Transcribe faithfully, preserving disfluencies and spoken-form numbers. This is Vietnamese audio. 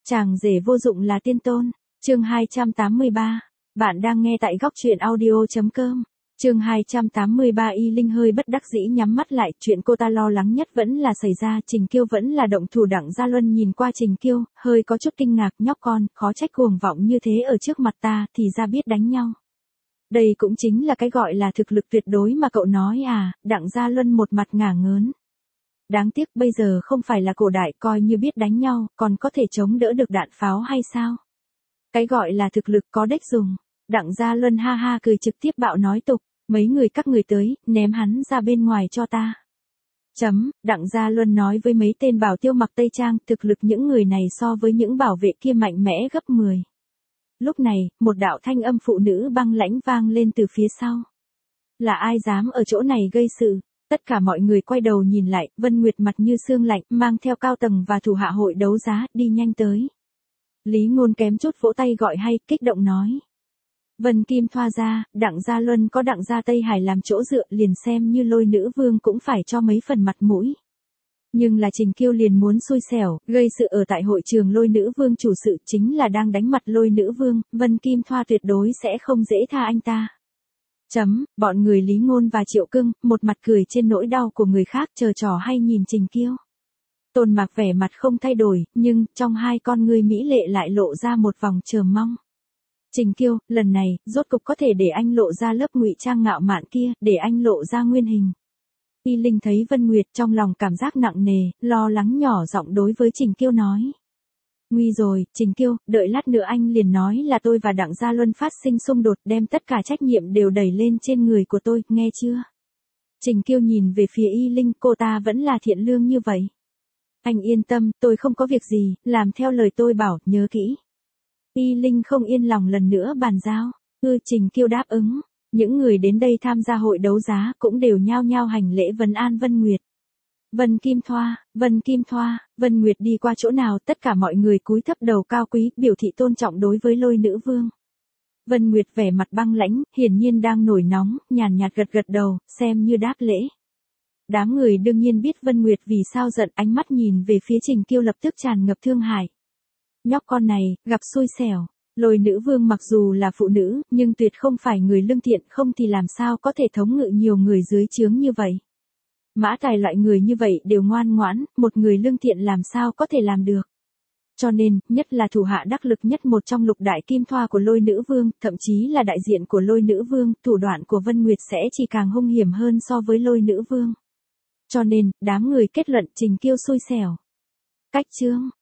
Chàng rể vô dụng là tiên tôn. Chương hai trăm tám mươi ba. Bạn đang nghe tại góc truyện audio chấm com. Chương hai trăm tám mươi ba. Y Linh hơi bất đắc dĩ nhắm mắt lại, chuyện cô ta lo lắng nhất vẫn là xảy ra, Trình Kiêu vẫn là động thủ. Đặng Gia Luân nhìn qua Trình Kiêu, hơi có chút kinh ngạc, nhóc con, khó trách cuồng vọng như thế ở trước mặt ta, thì ra biết đánh nhau. Đây cũng chính là cái gọi là thực lực tuyệt đối mà cậu nói à. Đặng Gia Luân một mặt ngả ngớn. Đáng tiếc bây giờ không phải là cổ đại, coi như biết đánh nhau, còn có thể chống đỡ được đạn pháo hay sao? Cái gọi là thực lực có đếch dùng. Đặng Gia Luân ha ha cười trực tiếp bạo nói tục, mấy người các người tới, ném hắn ra bên ngoài cho ta. Chấm, Đặng Gia Luân nói với mấy tên bảo tiêu mặc tây trang, thực lực những người này so với những bảo vệ kia mạnh mẽ gấp mười. Lúc này, một đạo thanh âm phụ nữ băng lãnh vang lên từ phía sau. Là ai dám ở chỗ này gây sự? Tất cả mọi người quay đầu nhìn lại, Vân Nguyệt mặt như xương lạnh, mang theo cao tầng và thủ hạ hội đấu giá, đi nhanh tới. Lý Ngôn kém chút vỗ tay gọi hay, kích động nói. Vân Kim Thoa ra, Đặng Gia Luân có Đặng Gia Tây Hải làm chỗ dựa, liền xem như Lôi Nữ Vương cũng phải cho mấy phần mặt mũi. Nhưng là Trình Kiêu liền muốn xui xẻo, gây sự ở tại hội trường. Lôi Nữ Vương chủ sự chính là đang đánh mặt Lôi Nữ Vương, Vân Kim Thoa tuyệt đối sẽ không dễ tha anh ta. Chấm, bọn người Lý Ngôn và Triệu Cưng, một mặt cười trên nỗi đau của người khác, chờ trò hay nhìn Trình Kiêu. Tôn Mạc vẻ mặt không thay đổi, nhưng trong hai con ngươi mỹ lệ lại lộ ra một vòng chờ mong. Trình Kiêu, lần này, rốt cục có thể để anh lộ ra lớp ngụy trang ngạo mạn kia, để anh lộ ra nguyên hình. Y Linh thấy Vân Nguyệt trong lòng cảm giác nặng nề, lo lắng nhỏ giọng đối với Trình Kiêu nói. Nguy rồi, Trình Kiêu, đợi lát nữa anh liền nói là tôi và Đặng Gia Luân phát sinh xung đột, đem tất cả trách nhiệm đều đẩy lên trên người của tôi, nghe chưa? Trình Kiêu nhìn về phía Y Linh, cô ta vẫn là thiện lương như vậy. Anh yên tâm, tôi không có việc gì, làm theo lời tôi bảo, nhớ kỹ. Y Linh không yên lòng lần nữa bàn giao. Ư Trình Kiêu đáp ứng. Những người đến đây tham gia hội đấu giá cũng đều nhao nhao hành lễ vấn an Vân Nguyệt. Vân Kim Thoa, Vân Kim Thoa, Vân Nguyệt đi qua chỗ nào tất cả mọi người cúi thấp đầu cao quý, biểu thị tôn trọng đối với Lôi Nữ Vương. Vân Nguyệt vẻ mặt băng lãnh, hiển nhiên đang nổi nóng, nhàn nhạt gật gật đầu, xem như đáp lễ. Đám người đương nhiên biết Vân Nguyệt vì sao giận, ánh mắt nhìn về phía Trình Kiêu lập tức tràn ngập thương hại. Nhóc con này, gặp xui xẻo. Lôi Nữ Vương mặc dù là phụ nữ, nhưng tuyệt không phải người lương thiện, không thì làm sao có thể thống ngự nhiều người dưới trướng như vậy. Mã Tài loại người như vậy đều ngoan ngoãn, một người lương thiện làm sao có thể làm được. Cho nên, nhất là thủ hạ đắc lực nhất một trong lục đại kim thoa của Lôi Nữ Vương, thậm chí là đại diện của Lôi Nữ Vương, thủ đoạn của Vân Nguyệt sẽ chỉ càng hung hiểm hơn so với Lôi Nữ Vương. Cho nên, đám người kết luận Trình Kiêu xui xẻo. Cách chương